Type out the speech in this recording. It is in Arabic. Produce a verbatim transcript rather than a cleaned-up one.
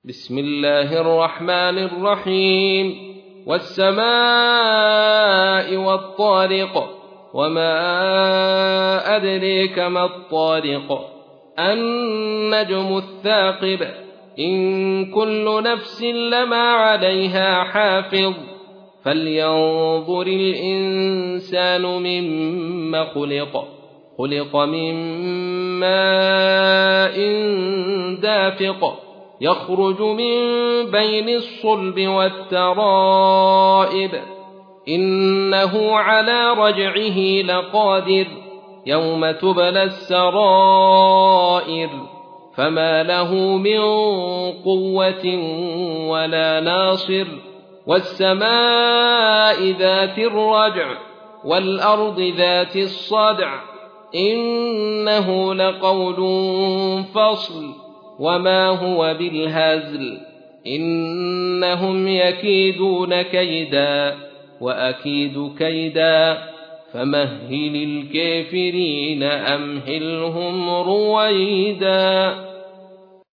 بسم الله الرحمن الرحيم والسماء والطارق وما أدريك ما الطارق النجم الثاقب إن كل نفس لما عليها حافظ فلينظر الإنسان مما خلق خلق من ماء دافق يخرج من بين الصلب والترائب إنه على رجعه لقادر يوم تبلى السرائر فما له من قوة ولا ناصر والسماء ذات الرجع والأرض ذات الصدع إنه لقول فصل وما هو بالهزل إنهم يكيدون كيدا وأكيد كيدا فمهل الكافرين أمهلهم رويدا.